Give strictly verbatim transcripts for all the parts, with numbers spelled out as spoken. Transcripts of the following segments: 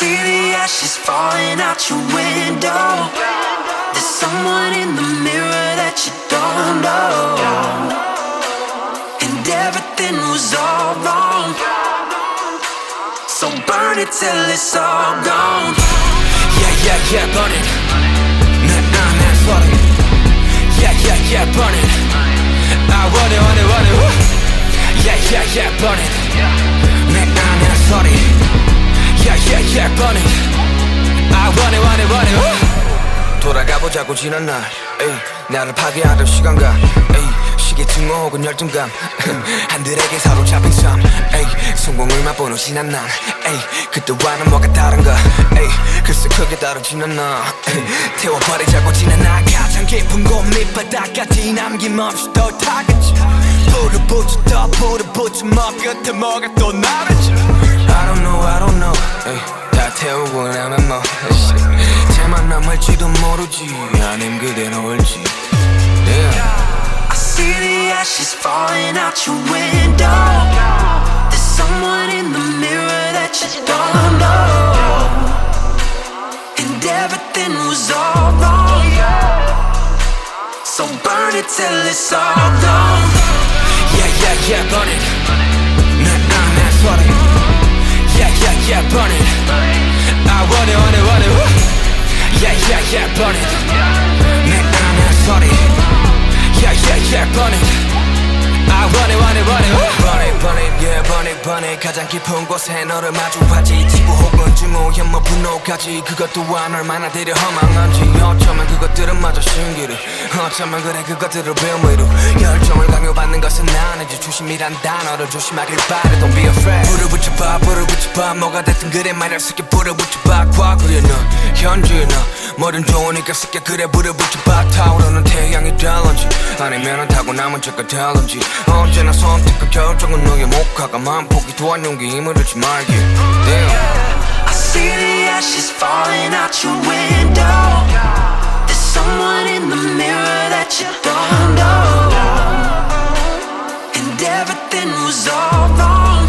see the ashes falling out your window. There's someone in the mirror that you don't know, and everything was all wrong. So burn it till it's all gone. Yeah, yeah, yeah, burn it. Nah, nah, nah, sorry. Yeah, yeah, yeah, burn it. I want it, want it, want it. Woo. Yeah, yeah, yeah, burn it. Nah, nah, nah, sorry. Yeah, yeah, yeah, burn it. I want it, want it, want it. Woo. 돌아가보자고 지난 날 에이, 나를 파괴하던 시간과 에이, 시계 증오 혹은 열등감 한들에게 사로잡힌 삶 에이, 성공을 맛보는 지난 날 에이, 그때와는 뭐가 다른가 에이, 글쎄 크게 다르지는 않아 에이, 태워버리자고 지난 날 가장 깊은 곳 밑바닥까지 남김없이 더 타겠지 불을 붙여 더 불을 붙여 뭐 끝에 뭐가 또 나르지 I don't know I don't know 에이, 다 태우고 나면 뭐 채만 남을지도 모르지 아님 그대로 올지 yeah. I see the ashes falling out your window. There's someone in the mirror that you don't know, and everything was all wrong. So burn it till it's all gone. Yeah, yeah, yeah, burn it. Nah, nah, nah, sorry. Yeah, yeah, yeah, burn it. I want it, want it, want it. Woo. Yeah, yeah, yeah, burn it. Nah, nah, nah, sorry. Yeah, yeah, yeah, burn it. I want it, want it, want it. Woo. Burn it, burn it, yeah, burn it, burn it. 가장 깊은 곳에 너를 마주하지. 지구 혹은 증오, 혐오, 분노까지. 그것 또한 얼마나 되려 허망한지. 어쩌면 그것들은 마저 신기루. 어쩌면 그래 그것들을 배움으로 열정을 강요받는 것은 아니지. 조심이란 단어를 조심하길 바래. Don't be afraid. 불을 붙여봐, 불을 붙여봐. 뭐가 됐든 그래 말야 쉽게 불을 붙여봐. 과거에 너, 현재에 너. 뭐든 좋으니까 쉽게 그래 불을 붙여봐. 타오르는 태양이 될런지 아니면은 타고남은 죄가 될런지 언제나 선택과 결정은 너의 목화가 마음포기 또한 용기 힘을 잃지 말기 Damn. I see the ashes falling out your window. There's someone in the mirror that you don't know, and everything was all wrong.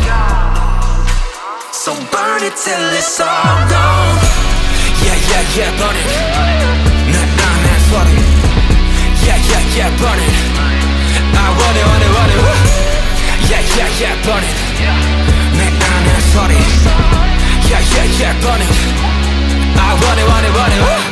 So burn it till it's all gone. Yeah, yeah, yeah, burn it. Nah, nah, nah, sorry. Yeah, yeah, yeah, burn it. I want it, want it, want it. Woo. Yeah, yeah, yeah, burn it. Nah, nah, nah, sorry. Yeah, yeah, yeah, burn it. I want it, want it, want it. Woo.